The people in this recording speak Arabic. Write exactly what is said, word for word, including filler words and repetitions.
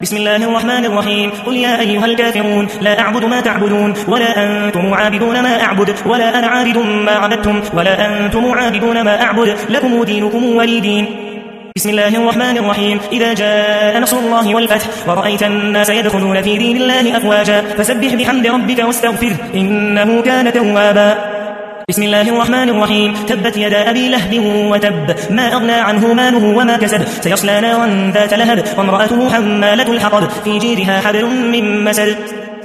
بسم الله الرحمن الرحيم قل يا أيها الكافرون لا أعبد ما تعبدون ولا أنتم عابدون ما أعبد ولا أنا عابد ما عبدتم ولا أنتم عابدون ما أعبد لكم دينكم ولي دين. بسم الله الرحمن الرحيم إذا جاء نصر الله والفتح ورأيت الناس يدخلون في دين الله أفواجا فسبح بحمد ربك واستغفره إنه كان توابا. بسم الله الرحمن الرحيم تبت يدا أبي لهب وتب ما أغنى عنه ماله وما كسب سيصلى نارا ذات لهب وامرأته حمالة الحطب في جيدها حبل من مسد.